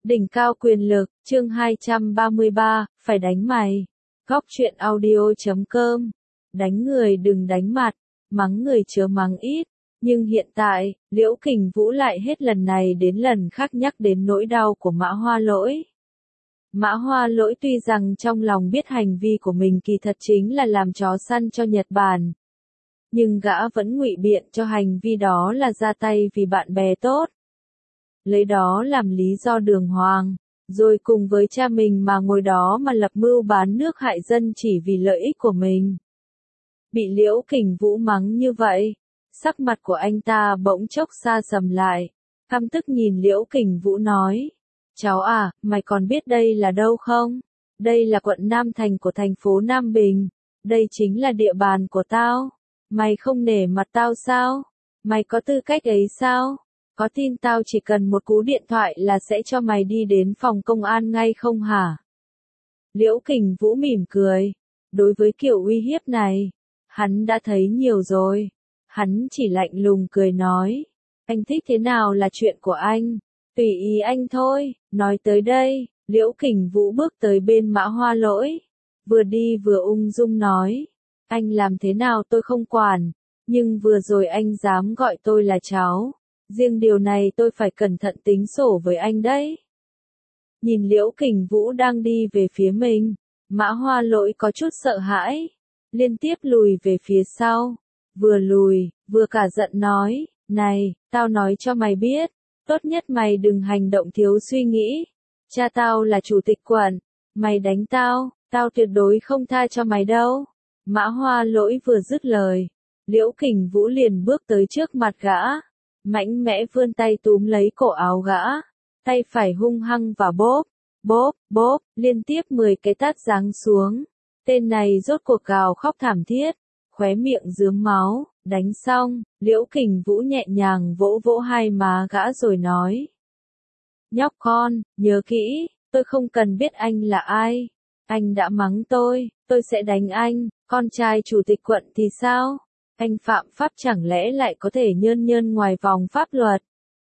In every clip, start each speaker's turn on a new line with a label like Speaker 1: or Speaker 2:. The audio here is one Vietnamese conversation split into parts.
Speaker 1: Đỉnh cao quyền lực, chương 233, phải đánh mày. Góc truyện audio.com. Đánh người đừng đánh mặt, mắng người chớ mắng ít. Nhưng hiện tại, Liễu Kình Vũ lại hết lần này đến lần khác nhắc đến nỗi đau của Mã Hoa Lỗi. Mã Hoa Lỗi tuy rằng trong lòng biết hành vi của mình kỳ thật chính là làm chó săn cho Nhật Bản. Nhưng gã vẫn ngụy biện cho hành vi đó là ra tay vì bạn bè tốt. Lấy đó làm lý do đường hoàng, rồi cùng với cha mình mà ngồi đó mà lập mưu bán nước hại dân chỉ vì lợi ích của mình. Bị Liễu Kình Vũ mắng như vậy, sắc mặt của anh ta bỗng chốc xa sầm lại, căm tức nhìn Liễu Kình Vũ nói, cháu à, mày còn biết đây là đâu không? Đây là quận Nam Thành của thành phố Nam Bình, đây chính là địa bàn của tao, mày không nể mặt tao sao? Mày có tư cách ấy sao? Có tin tao chỉ cần một cú điện thoại là sẽ cho mày đi đến phòng công an ngay không hả? Liễu Kình Vũ mỉm cười. Đối với kiểu uy hiếp này, hắn đã thấy nhiều rồi. Hắn chỉ lạnh lùng cười nói. Anh thích thế nào là chuyện của anh. Tùy ý anh thôi. Nói tới đây, Liễu Kình Vũ bước tới bên Mã Hoa Lỗi. Vừa đi vừa ung dung nói. Anh làm thế nào tôi không quản. Nhưng vừa rồi anh dám gọi tôi là cháu. Riêng điều này tôi phải cẩn thận tính sổ với anh đấy. Nhìn Liễu Kình Vũ đang đi về phía mình, Mã Hoa Lỗi có chút sợ hãi, liên tiếp lùi về phía sau, vừa lùi, vừa cả giận nói, này, tao nói cho mày biết, tốt nhất mày đừng hành động thiếu suy nghĩ, cha tao là chủ tịch quận, mày đánh tao, tao tuyệt đối không tha cho mày đâu. Mã Hoa Lỗi vừa dứt lời, Liễu Kình Vũ liền bước tới trước mặt gã. Mạnh mẽ vươn tay túm lấy cổ áo gã, tay phải hung hăng và bóp, bóp, bóp, liên tiếp 10 cái tát giáng xuống. Tên này rốt cuộc gào khóc thảm thiết, khóe miệng rướm máu, đánh xong, Liễu Kình Vũ nhẹ nhàng vỗ vỗ hai má gã rồi nói. Nhóc con, nhớ kỹ, tôi không cần biết anh là ai. Anh đã mắng tôi sẽ đánh anh, con trai chủ tịch quận thì sao? Anh phạm pháp chẳng lẽ lại có thể nhơn nhơn ngoài vòng pháp luật?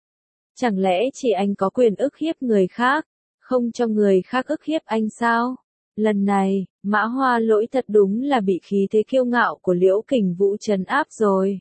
Speaker 1: Chẳng lẽ chỉ anh có quyền ức hiếp người khác, không cho người khác ức hiếp anh sao? Lần này, Mã Hoa Lỗi thật đúng là bị khí thế kiêu ngạo của Liễu Kình Vũ trấn áp rồi.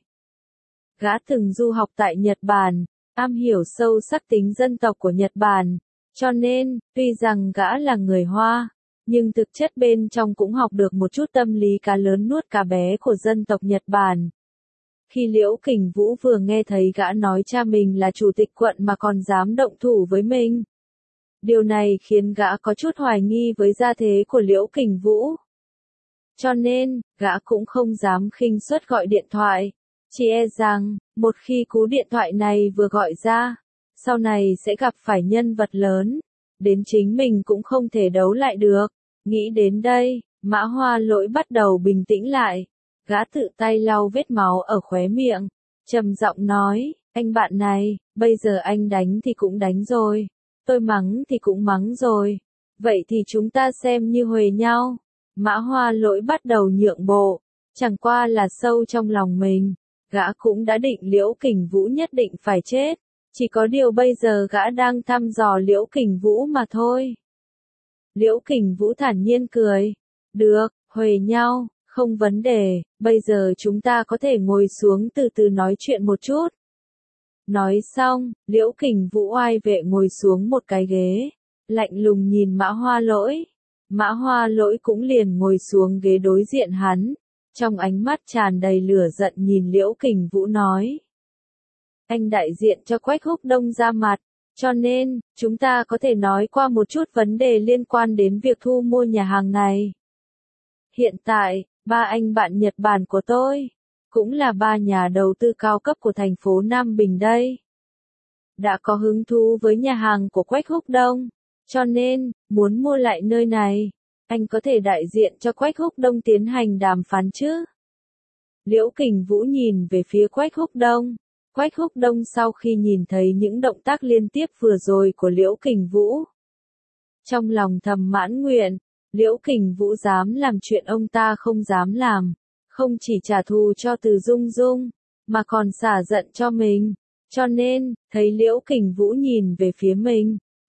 Speaker 1: Gã từng du học tại Nhật Bản, am hiểu sâu sắc tính dân tộc của Nhật Bản, cho nên, tuy rằng gã là người Hoa, nhưng thực chất bên trong cũng học được một chút tâm lý cá lớn nuốt cá bé của dân tộc Nhật Bản. Khi Liễu Kình Vũ vừa nghe thấy gã nói cha mình là chủ tịch quận mà còn dám động thủ với mình. Điều này khiến gã có chút hoài nghi với gia thế của Liễu Kình Vũ. Cho nên, gã cũng không dám khinh suất gọi điện thoại. Chỉ e rằng, một khi cú điện thoại này vừa gọi ra, sau này sẽ gặp phải nhân vật lớn. Đến chính mình cũng không thể đấu lại được. Nghĩ đến đây, Mã Hoa Lỗi bắt đầu bình tĩnh lại. Gã tự tay lau vết máu ở khóe miệng, trầm giọng nói, anh bạn này, bây giờ anh đánh thì cũng đánh rồi, tôi mắng thì cũng mắng rồi, vậy thì chúng ta xem như huề nhau. Mã Hoa Lỗi bắt đầu nhượng bộ, chẳng qua là sâu trong lòng mình, gã cũng đã định Liễu Kình Vũ nhất định phải chết, chỉ có điều bây giờ gã đang thăm dò Liễu Kình Vũ mà thôi. Liễu Kình Vũ thản nhiên cười, được, huề nhau. Không vấn đề, bây giờ chúng ta có thể ngồi xuống từ từ nói chuyện một chút. Nói xong, Liễu Kình Vũ oai vệ ngồi xuống một cái ghế, lạnh lùng nhìn Mã Hoa Lỗi. Mã Hoa Lỗi cũng liền ngồi xuống ghế đối diện hắn, trong ánh mắt tràn đầy lửa giận nhìn Liễu Kình Vũ nói. Anh đại diện cho Quách Húc Đông ra mặt, cho nên, chúng ta có thể nói qua một chút vấn đề liên quan đến việc thu mua nhà hàng này. Hiện tại, ba anh bạn Nhật Bản của tôi, cũng là ba nhà đầu tư cao cấp của thành phố Nam Bình đây. Đã có hứng thú với nhà hàng của Quách Húc Đông, cho nên, muốn mua lại nơi này, anh có thể đại diện cho Quách Húc Đông tiến hành đàm phán chứ? Liễu Kình Vũ nhìn về phía Quách Húc Đông. Quách Húc Đông sau khi nhìn thấy những động tác liên tiếp vừa rồi của Liễu Kình Vũ, trong lòng thầm mãn nguyện. Liễu Kình Vũ dám làm chuyện ông ta không dám làm, không chỉ trả thù cho Từ Dung Dung, mà còn xả giận cho mình. Cho nên, thấy Liễu Kình Vũ nhìn về phía mình,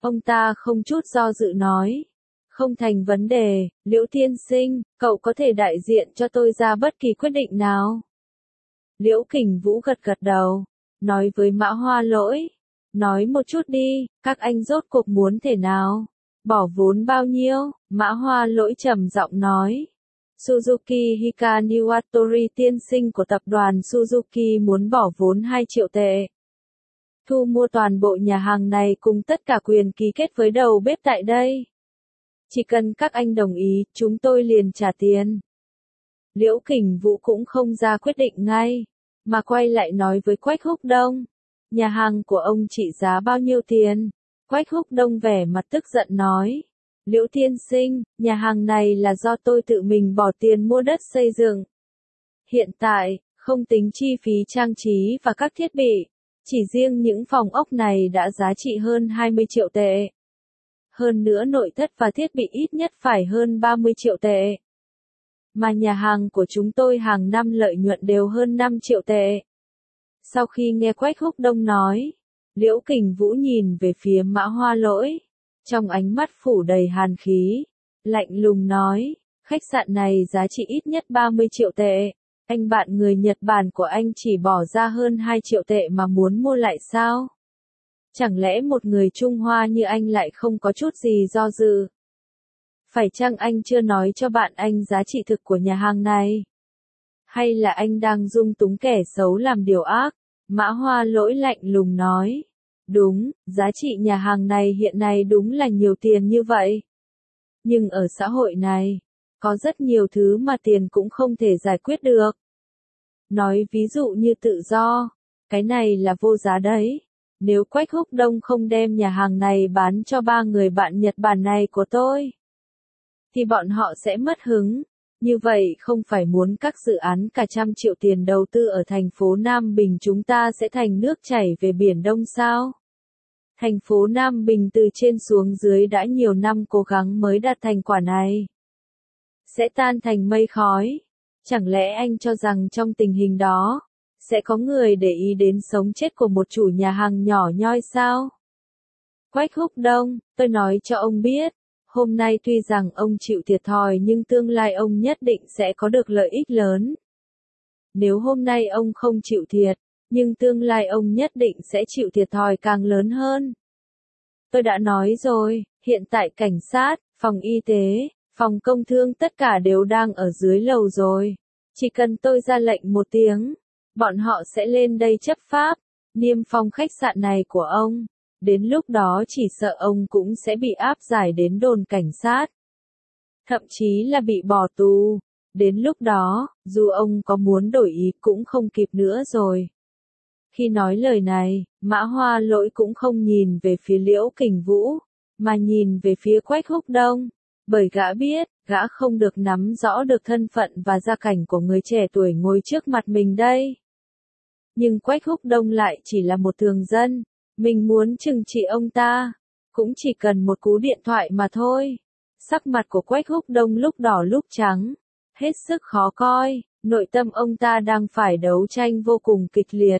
Speaker 1: Ông ta không chút do dự nói. Không thành vấn đề, Liễu tiên sinh, cậu có thể đại diện cho tôi ra bất kỳ quyết định nào. Liễu Kình Vũ gật gật đầu, nói với Mã Hoa Lỗi. Nói một chút đi, các anh rốt cuộc muốn thế nào? Bỏ vốn bao nhiêu? Mã Hoa Lỗi trầm giọng nói. Suzuki Hika Niwatori tiên sinh của tập đoàn Suzuki muốn bỏ vốn 2 triệu tệ. Thu mua toàn bộ nhà hàng này cùng tất cả quyền ký kết với đầu bếp tại đây. Chỉ cần các anh đồng ý, chúng tôi liền trả tiền. Liễu Kình Vũ cũng không ra quyết định ngay, mà quay lại nói với Quách Húc Đông. Nhà hàng của ông trị giá bao nhiêu tiền? Quách Húc Đông vẻ mặt tức giận nói. Liễu tiên sinh, nhà hàng này là do tôi tự mình bỏ tiền mua đất xây dựng. Hiện tại, không tính chi phí trang trí và các thiết bị, chỉ riêng những phòng ốc này đã giá trị hơn 20 triệu tệ. Hơn nữa nội thất và thiết bị ít nhất phải hơn 30 triệu tệ. Mà nhà hàng của chúng tôi hàng năm lợi nhuận đều hơn 5 triệu tệ. Sau khi nghe Quách Húc Đông nói, Liễu Kình Vũ nhìn về phía Mã Hoa Lỗi, trong ánh mắt phủ đầy hàn khí, lạnh lùng nói, khách sạn này giá trị ít nhất 30 triệu tệ, anh bạn người Nhật Bản của anh chỉ bỏ ra hơn 2 triệu tệ mà muốn mua lại sao? Chẳng lẽ một người Trung Hoa như anh lại không có chút gì do dự? Phải chăng anh chưa nói cho bạn anh giá trị thực của nhà hàng này? Hay là anh đang dung túng kẻ xấu làm điều ác? Mã Hoa Lỗi lạnh lùng nói. Đúng, giá trị nhà hàng này hiện nay đúng là nhiều tiền như vậy. Nhưng ở xã hội này, có rất nhiều thứ mà tiền cũng không thể giải quyết được. Nói ví dụ như tự do, cái này là vô giá đấy. Nếu Quách Húc Đông không đem nhà hàng này bán cho 3 người bạn Nhật Bản này của tôi, thì bọn họ sẽ mất hứng. Như vậy không phải muốn các dự án cả trăm triệu tiền đầu tư ở thành phố Nam Bình chúng ta sẽ thành nước chảy về Biển Đông sao? Thành phố Nam Bình từ trên xuống dưới đã nhiều năm cố gắng mới đạt thành quả này. Sẽ tan thành mây khói. Chẳng lẽ anh cho rằng trong tình hình đó, sẽ có người để ý đến sống chết của một chủ nhà hàng nhỏ nhoi sao? Quách Húc Đông, tôi nói cho ông biết, hôm nay tuy rằng ông chịu thiệt thòi nhưng tương lai ông nhất định sẽ có được lợi ích lớn. Nếu hôm nay ông không chịu thiệt, nhưng tương lai ông nhất định sẽ chịu thiệt thòi càng lớn hơn. Tôi đã nói rồi, hiện tại cảnh sát, phòng y tế, phòng công thương tất cả đều đang ở dưới lầu rồi. Chỉ cần tôi ra lệnh một tiếng, bọn họ sẽ lên đây chấp pháp, niêm phong khách sạn này của ông. Đến lúc đó chỉ sợ ông cũng sẽ bị áp giải đến đồn cảnh sát. Thậm chí là bị bỏ tù. Đến lúc đó, dù ông có muốn đổi ý cũng không kịp nữa rồi. Khi nói lời này, Mã Hoa Lỗi cũng không nhìn về phía Liễu Kình Vũ, mà nhìn về phía Quách Húc Đông. Bởi gã biết, gã không được nắm rõ được thân phận và gia cảnh của người trẻ tuổi ngồi trước mặt mình đây. Nhưng Quách Húc Đông lại chỉ là một thường dân. Mình muốn trừng trị ông ta, cũng chỉ cần một cú điện thoại mà thôi. Sắc mặt của Quách Húc Đông lúc đỏ lúc trắng, hết sức khó coi, nội tâm ông ta đang phải đấu tranh vô cùng kịch liệt.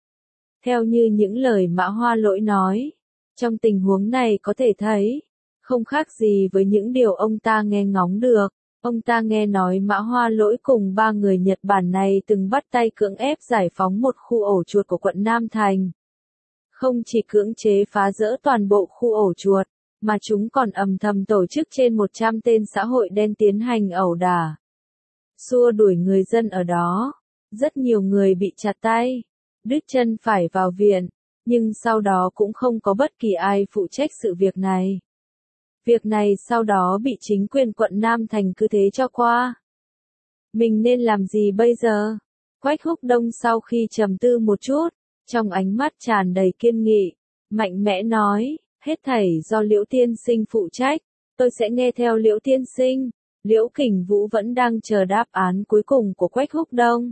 Speaker 1: Theo như những lời Mã Hoa Lỗi nói, trong tình huống này có thể thấy, không khác gì với những điều ông ta nghe ngóng được. Ông ta nghe nói Mã Hoa Lỗi cùng 3 người Nhật Bản này từng bắt tay cưỡng ép giải phóng một khu ổ chuột của quận Nam Thành. Không chỉ cưỡng chế phá rỡ toàn bộ khu ổ chuột, mà chúng còn âm thầm tổ chức trên 100 tên xã hội đen tiến hành ẩu đả, xua đuổi người dân ở đó. Rất nhiều người bị chặt tay, đứt chân phải vào viện, nhưng sau đó cũng không có bất kỳ ai phụ trách sự việc này. Việc này sau đó bị chính quyền quận Nam Thành cứ thế cho qua. Mình nên làm gì bây giờ? Quách Húc Đông sau khi trầm tư một chút, trong ánh mắt tràn đầy kiên nghị, mạnh mẽ nói, hết thảy do Liễu tiên sinh phụ trách, tôi sẽ nghe theo Liễu tiên sinh. Liễu Kình Vũ vẫn đang chờ đáp án cuối cùng của Quách Húc Đông.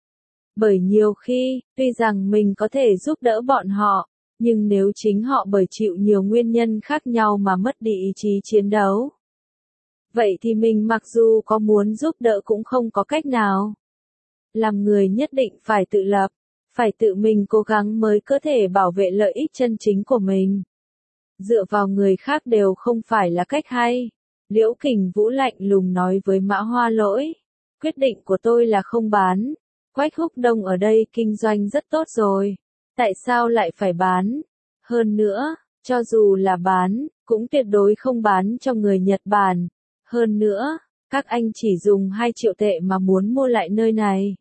Speaker 1: Bởi nhiều khi, tuy rằng mình có thể giúp đỡ bọn họ, nhưng nếu chính họ bởi chịu nhiều nguyên nhân khác nhau mà mất đi ý chí chiến đấu, vậy thì mình mặc dù có muốn giúp đỡ cũng không có cách nào. Làm người nhất định phải tự lập, phải tự mình cố gắng mới có thể bảo vệ lợi ích chân chính của mình. Dựa vào người khác đều không phải là cách hay. Liễu Kình Vũ lạnh lùng nói với Mã Hoa Lỗi. Quyết định của tôi là không bán. Quách Húc Đông ở đây kinh doanh rất tốt rồi. Tại sao lại phải bán? Hơn nữa, cho dù là bán, cũng tuyệt đối không bán cho người Nhật Bản. Hơn nữa, các anh chỉ dùng 2 triệu tệ mà muốn mua lại nơi này.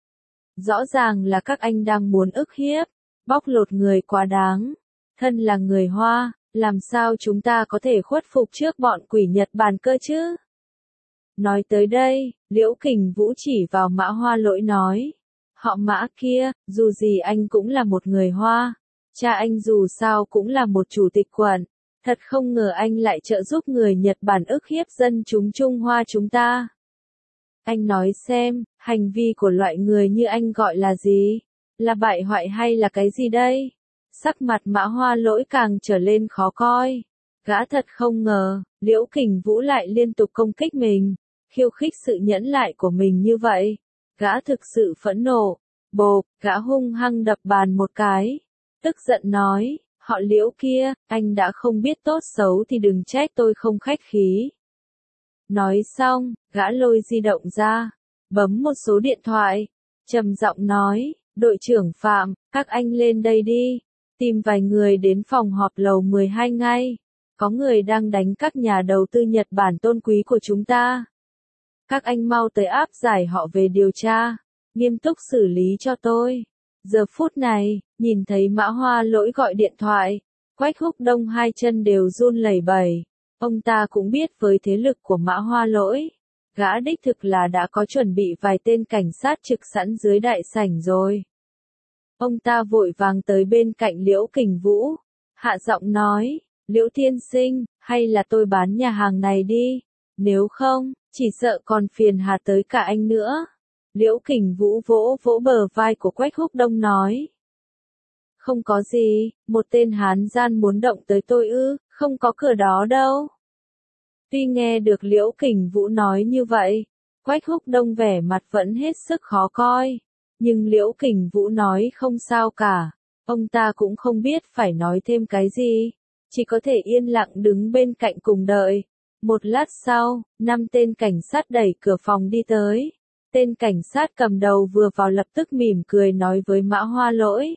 Speaker 1: Rõ ràng là các anh đang muốn ức hiếp, bóc lột người quá đáng. Thân là người Hoa, làm sao chúng ta có thể khuất phục trước bọn quỷ Nhật Bản cơ chứ? Nói tới đây, Liễu Kình Vũ chỉ vào Mã Hoa Lỗi nói. Họ Mã kia, dù gì anh cũng là một người Hoa. Cha anh dù sao cũng là một chủ tịch quận. Thật không ngờ anh lại trợ giúp người Nhật Bản ức hiếp dân chúng Trung Hoa chúng ta. Anh nói xem, hành vi của loại người như anh gọi là gì? Là bại hoại hay là cái gì đây? Sắc mặt Mã Hoa Lỗi càng trở lên khó coi. Gã thật không ngờ, Liễu Kình Vũ lại liên tục công kích mình, khiêu khích sự nhẫn nại của mình như vậy. Gã thực sự phẫn nộ, bộp, gã hung hăng đập bàn một cái. Tức giận nói, họ Liễu kia, anh đã không biết tốt xấu thì đừng trách tôi không khách khí. Nói xong, gã lôi di động ra, bấm một số điện thoại, trầm giọng nói, đội trưởng Phạm, các anh lên đây đi, tìm vài người đến phòng họp lầu 12 ngay, có người đang đánh các nhà đầu tư Nhật Bản tôn quý của chúng ta. Các anh mau tới áp giải họ về điều tra, nghiêm túc xử lý cho tôi. Giờ phút này, nhìn thấy Mã Hoa Lỗi gọi điện thoại, Quách Húc Đông hai chân đều run lẩy bẩy. Ông ta cũng biết với thế lực của Mã Hoa Lỗi, gã đích thực là đã có chuẩn bị vài tên cảnh sát trực sẵn dưới đại sảnh rồi. Ông ta vội vàng tới bên cạnh Liễu Kình Vũ, hạ giọng nói, Liễu tiên sinh, hay là tôi bán nhà hàng này đi, nếu không, chỉ sợ còn phiền hà tới cả anh nữa. Liễu Kình Vũ vỗ vỗ bờ vai của Quách Húc Đông nói. Không có gì, một tên hán gian muốn động tới tôi ư, không có cửa đó đâu. Tuy nghe được Liễu Kình Vũ nói như vậy, Quách Húc Đông vẻ mặt vẫn hết sức khó coi. Nhưng Liễu Kình Vũ nói không sao cả, ông ta cũng không biết phải nói thêm cái gì, chỉ có thể yên lặng đứng bên cạnh cùng đợi. Một lát sau, 5 tên cảnh sát đẩy cửa phòng đi tới. Tên cảnh sát cầm đầu vừa vào lập tức mỉm cười nói với Mã Hoa Lỗi.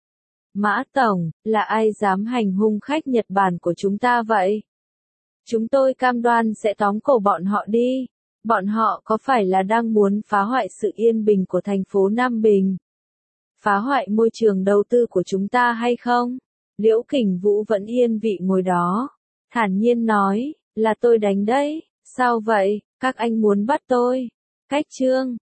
Speaker 1: Mã Tổng, là ai dám hành hung khách Nhật Bản của chúng ta vậy? Chúng tôi cam đoan sẽ tóm cổ bọn họ đi. Bọn họ có phải là đang muốn phá hoại sự yên bình của thành phố Nam Bình? Phá hoại môi trường đầu tư của chúng ta hay không? Liễu Kình Vũ vẫn yên vị ngồi đó. Thản nhiên nói, là tôi đánh đấy. Sao vậy, các anh muốn bắt tôi? Cách chương